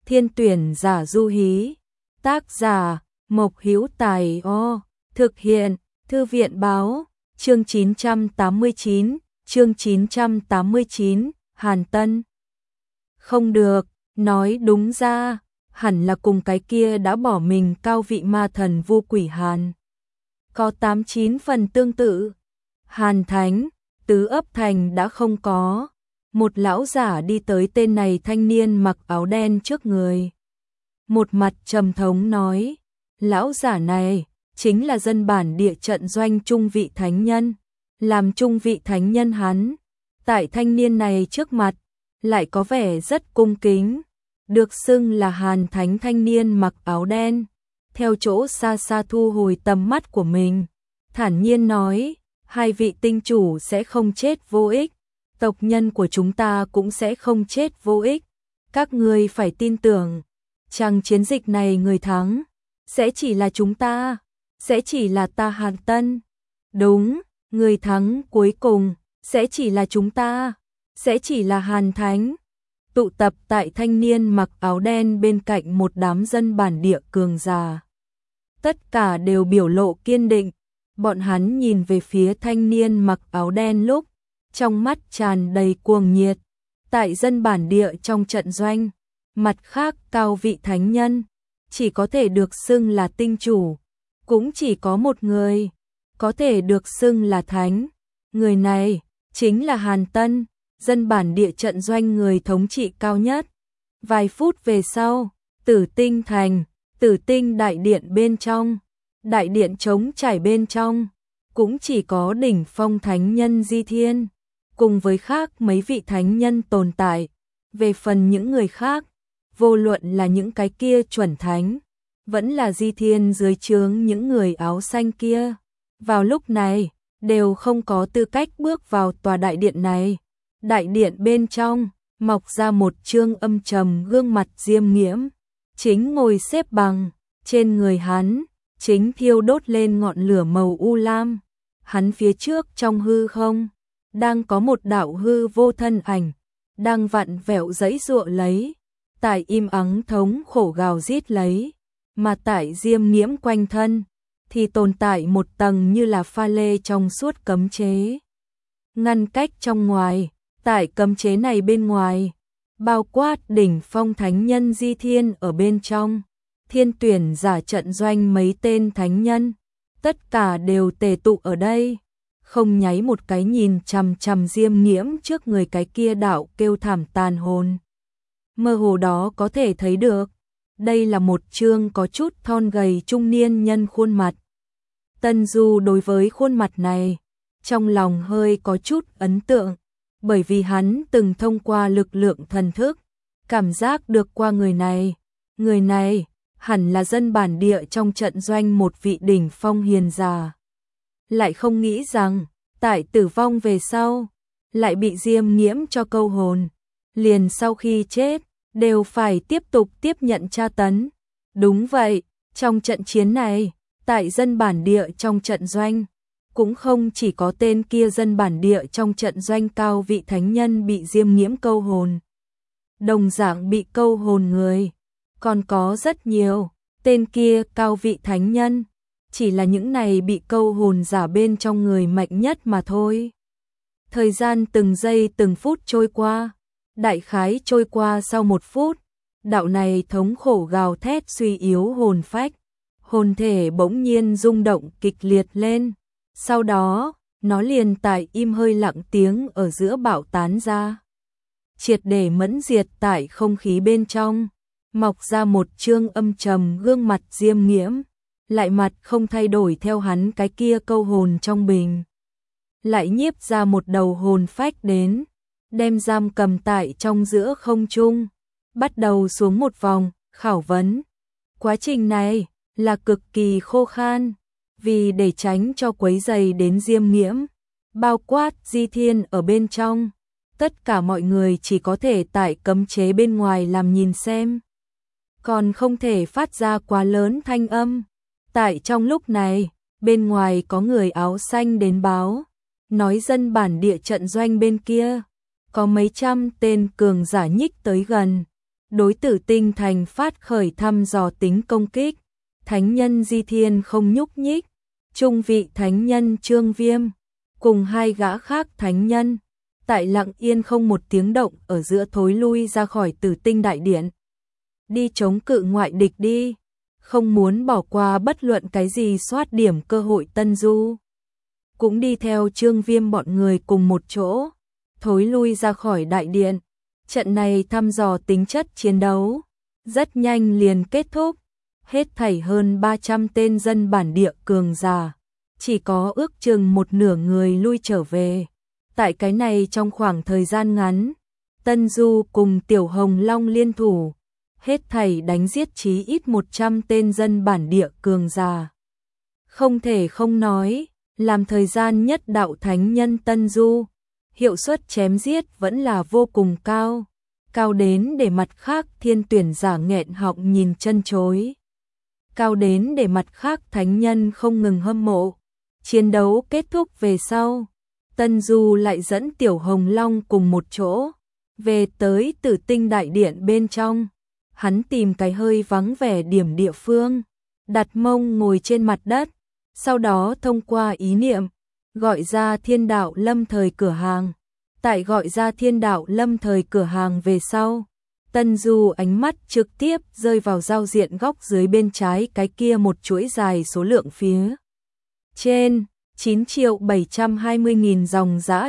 Thiên tuyển giả du hí. Tác giả Mộc Hữu Tài. Thực hiện Thư viện báo. Chương 989, Hàn Tân. Không được, nói đúng ra, hẳn là cùng cái kia đã bỏ mình cao vị ma thần Vu Quỷ Hàn. Có 8-9 phần tương tự. Hàn Thánh, tứ ấp thành đã không có. Một lão giả đi tới tên này thanh niên mặc áo đen trước người. Một mặt trầm thống nói, lão giả này chính là dân bản địa trận doanh trung vị thánh nhân. Làm trung vị thánh nhân hắn, tại thanh niên này trước mặt, lại có vẻ rất cung kính. Được xưng là Hàn Thánh thanh niên mặc áo đen, theo chỗ xa xa thu hồi tầm mắt của mình. Thản nhiên nói, hai vị tinh chủ sẽ không chết vô ích, tộc nhân của chúng ta cũng sẽ không chết vô ích. Các ngươi phải tin tưởng, chàng chiến dịch này người thắng, sẽ chỉ là chúng ta, sẽ chỉ là ta Hàn Tân. Đúng, người thắng cuối cùng, sẽ chỉ là chúng ta, sẽ chỉ là Hàn Thánh. Tụ tập tại thanh niên mặc áo đen bên cạnh một đám dân bản địa cường già. Tất cả đều biểu lộ kiên định, bọn hắn nhìn về phía thanh niên mặc áo đen lúc, trong mắt tràn đầy cuồng nhiệt. Tại dân bản địa trong trận doanh, mặt khác cao vị thánh nhân, chỉ có thể được xưng là tinh chủ, cũng chỉ có một người, có thể được xưng là thánh. Người này, chính là Hàn Tân, dân bản địa trận doanh người thống trị cao nhất. Vài phút về sau, Tử Tinh Thành, Tử Tinh đại điện bên trong, đại điện trống trải bên trong, cũng chỉ có đỉnh phong thánh nhân Di Thiên, cùng với khác mấy vị thánh nhân tồn tại. Về phần những người khác, vô luận là những cái kia chuẩn thánh, vẫn là Di Thiên dưới trướng những người áo xanh kia, vào lúc này, đều không có tư cách bước vào tòa đại điện này. Đại điện bên trong, mọc ra một trương âm trầm gương mặt diêm nghiễm, chính ngồi xếp bằng, trên người hắn, chính thiêu đốt lên ngọn lửa màu u lam. Hắn phía trước trong hư không, đang có một đạo hư vô thân ảnh, đang vặn vẹo giãy giụa lấy, tại im ắng thống khổ gào rít lấy, mà tại diêm nghiễm quanh thân, thì tồn tại một tầng như là pha lê trong suốt cấm chế. Ngăn cách trong ngoài, tại cấm chế này bên ngoài, bao quát đỉnh phong thánh nhân Di Thiên ở bên trong, thiên tuyển giả trận doanh mấy tên thánh nhân, tất cả đều tề tụ ở đây, không nháy một cái nhìn chằm chằm diêm nghiễm trước người cái kia đạo kêu thảm tàn hồn. Mơ hồ đó có thể thấy được, đây là một trương có chút thon gầy trung niên nhân khuôn mặt. Tân Du đối với khuôn mặt này, trong lòng hơi có chút ấn tượng, bởi vì hắn từng thông qua lực lượng thần thức, cảm giác được qua người này hẳn là dân bản địa trong trận doanh một vị đỉnh phong hiền già. Lại không nghĩ rằng, tại tử vong về sau, lại bị diêm nghiễm cho câu hồn, liền sau khi chết, đều phải tiếp tục tiếp nhận tra tấn. Đúng vậy, trong trận chiến này, tại dân bản địa trong trận doanh, cũng không chỉ có tên kia dân bản địa trong trận doanh cao vị thánh nhân bị diêm nghiễm câu hồn. Đồng dạng bị câu hồn người, còn có rất nhiều, tên kia cao vị thánh nhân, chỉ là những này bị câu hồn giả bên trong người mạnh nhất mà thôi. Thời gian từng giây từng phút trôi qua, đại khái trôi qua sau 1 phút, đạo này thống khổ gào thét suy yếu hồn phách, hồn thể bỗng nhiên rung động kịch liệt lên, sau đó, nó liền tại im hơi lặng tiếng ở giữa bạo tán ra. Triệt để mẫn diệt tại không khí bên trong, mọc ra một trương âm trầm gương mặt diêm nghiễm, lại mặt không thay đổi theo hắn cái kia câu hồn trong bình. Lại nhiếp ra một đầu hồn phách đến, đem giam cầm tại trong giữa không trung, bắt đầu xuống một vòng, khảo vấn. Quá trình này là cực kỳ khô khan, vì để tránh cho quấy rầy đến diêm nghiễm, bao quát Di Thiên ở bên trong, tất cả mọi người chỉ có thể tại cấm chế bên ngoài làm nhìn xem, còn không thể phát ra quá lớn thanh âm. Tại trong lúc này, bên ngoài có người áo xanh đến báo, nói dân bản địa trận doanh bên kia, có mấy trăm tên cường giả nhích tới gần, đối Tử Tinh Thành phát khởi thăm dò tính công kích. Thánh nhân Di Thiên không nhúc nhích, trung vị thánh nhân Trương Viêm cùng hai gã khác thánh nhân tại lặng yên không một tiếng động ở giữa thối lui ra khỏi Tử Tinh đại điện. Đi chống cự ngoại địch đi, không muốn bỏ qua bất luận cái gì soát điểm cơ hội. Tân Du cũng đi theo Trương Viêm bọn người cùng một chỗ, thối lui ra khỏi đại điện. Trận này thăm dò tính chất chiến đấu, rất nhanh liền kết thúc, hết thảy hơn 300 tên dân bản địa cường giả, chỉ có ước chừng một nửa người lui trở về. Tại cái này trong khoảng thời gian ngắn, Tân Du cùng Tiểu Hồng Long liên thủ, hết thảy đánh giết chí ít 100 tên dân bản địa cường giả. Không thể không nói, làm thời gian nhất đạo thánh nhân Tân Du, hiệu suất chém giết vẫn là vô cùng cao, cao đến để mặt khác thiên tuyển giả nghẹn họng nhìn chân chối, cao đến để mặt khác thánh nhân không ngừng hâm mộ. Chiến đấu kết thúc về sau, Tân Du lại dẫn Tiểu Hồng Long cùng một chỗ về tới Tử Tinh đại điện bên trong. Hắn tìm cái hơi vắng vẻ điểm địa phương, đặt mông ngồi trên mặt đất, sau đó thông qua ý niệm gọi ra Thiên Đạo Lâm Thời cửa hàng. Tại gọi ra Thiên Đạo Lâm Thời cửa hàng về sau, Tân Du ánh mắt trực tiếp rơi vào giao diện góc dưới bên trái cái kia một chuỗi dài số lượng phía trên 9.720.000 dòng dã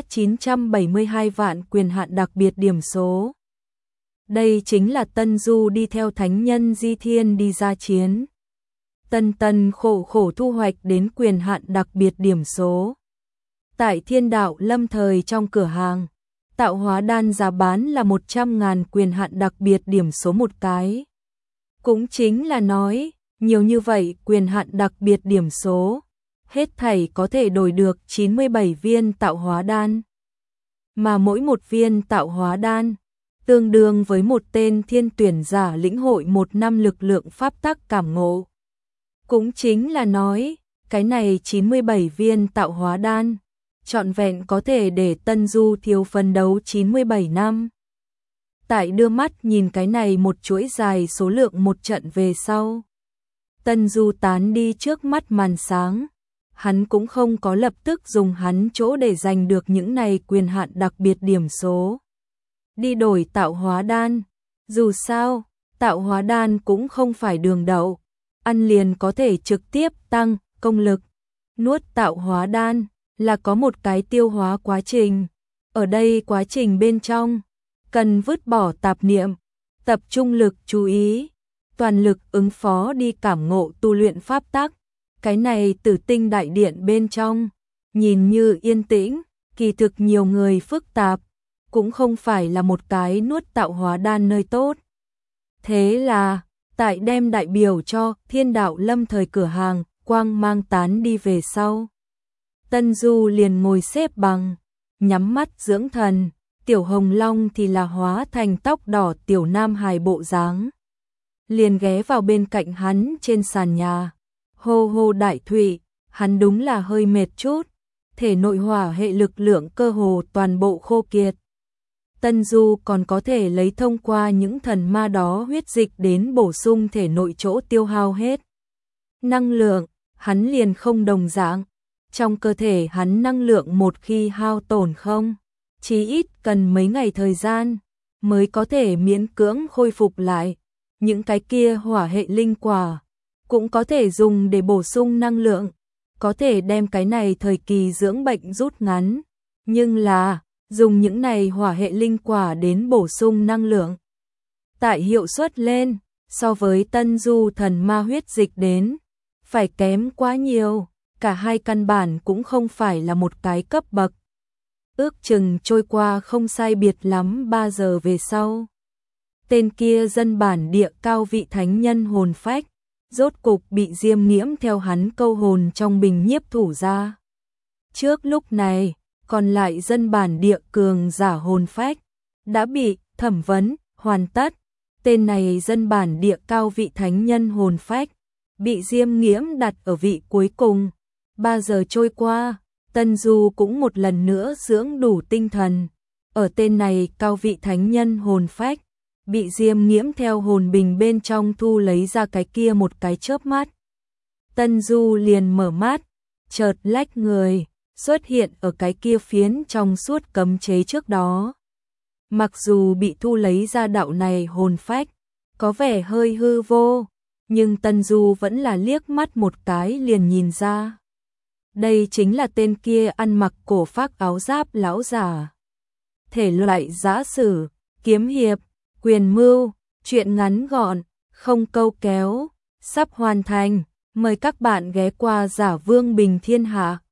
972 vạn quyền hạn đặc biệt điểm số. Đây chính là Tân Du đi theo thánh nhân Di Thiên đi ra chiến, tần khổ khổ thu hoạch đến quyền hạn đặc biệt điểm số. Tại Thiên Đạo Lâm Thời trong cửa hàng, tạo hóa đan giá bán là 100.000 quyền hạn đặc biệt điểm số một cái. Cũng chính là nói, nhiều như vậy quyền hạn đặc biệt điểm số, hết thảy có thể đổi được 97 viên tạo hóa đan. Mà mỗi một viên tạo hóa đan tương đương với một tên thiên tuyển giả lĩnh hội 1 năm lực lượng pháp tắc cảm ngộ. Cũng chính là nói, cái này 97 viên tạo hóa đan, trọn vẹn có thể để Tân Du thiếu phấn đấu 97 năm. Tại đưa mắt nhìn cái này một chuỗi dài số lượng một trận về sau, Tân Du tán đi trước mắt màn sáng. Hắn cũng không có lập tức dùng hắn chỗ để giành được những này quyền hạn đặc biệt điểm số đi đổi tạo hóa đan. Dù sao, tạo hóa đan cũng không phải đường đậu, ăn liền có thể trực tiếp tăng công lực. Nuốt tạo hóa đan là có một cái tiêu hóa quá trình. Ở đây quá trình bên trong, cần vứt bỏ tạp niệm, tập trung lực chú ý, toàn lực ứng phó đi cảm ngộ tu luyện pháp tắc. Cái này Tử Tinh đại điện bên trong, nhìn như yên tĩnh, kỳ thực nhiều người phức tạp, cũng không phải là một cái nuốt tạo hóa đan nơi tốt. Thế là, tại đem đại biểu cho Thiên Đạo Lâm Thời cửa hàng, quang mang tán đi về sau. Tân Du liền ngồi xếp bằng, nhắm mắt dưỡng thần, Tiểu Hồng Long thì là hóa thành tóc đỏ tiểu nam hài bộ dáng. Liền ghé vào bên cạnh hắn trên sàn nhà. Hô hô đại thụy, hắn đúng là hơi mệt chút, thể nội hỏa hệ lực lượng cơ hồ toàn bộ khô kiệt. Tân Du còn có thể lấy thông qua những thần ma đó huyết dịch đến bổ sung thể nội chỗ tiêu hao hết năng lượng, hắn liền không đồng dạng. Trong cơ thể hắn năng lượng một khi hao tổn không, chí ít cần mấy ngày thời gian mới có thể miễn cưỡng khôi phục lại. Những cái kia hỏa hệ linh quả cũng có thể dùng để bổ sung năng lượng, có thể đem cái này thời kỳ dưỡng bệnh rút ngắn. Nhưng là, dùng những này hỏa hệ linh quả đến bổ sung năng lượng, tại hiệu suất lên, so với Tân Du thần ma huyết dịch đến, phải kém quá nhiều, cả hai căn bản cũng không phải là một cái cấp bậc. Ước chừng trôi qua không sai biệt lắm 3 giờ về sau. Tên kia dân bản địa cao vị thánh nhân hồn phách, rốt cục bị Diêm Nghiễm theo hắn câu hồn trong bình nhiếp thủ ra. Trước lúc này, còn lại dân bản địa cường giả hồn phách đã bị thẩm vấn hoàn tất. Tên này dân bản địa cao vị thánh nhân hồn phách bị Diêm Nghiễm đặt ở vị cuối cùng. 3 giờ trôi qua, Tân Du cũng một lần nữa dưỡng đủ tinh thần. Ở tên này cao vị thánh nhân hồn phách bị Diêm Nghiễm theo hồn bình bên trong thu lấy ra cái kia một cái chớp mắt. Tân Du liền mở mắt, chợt lách người, xuất hiện ở cái kia phiến trong suốt cấm chế trước đó. Mặc dù bị thu lấy ra đạo này hồn phách, có vẻ hơi hư vô, nhưng Tân Du vẫn là liếc mắt một cái liền nhìn ra. Đây chính là tên kia ăn mặc cổ phác áo giáp lão giả. Thể loại giã sử, kiếm hiệp, quyền mưu, truyện ngắn gọn, không câu kéo, sắp hoàn thành. Mời các bạn ghé qua Giả Vương Bình Thiên Hạ.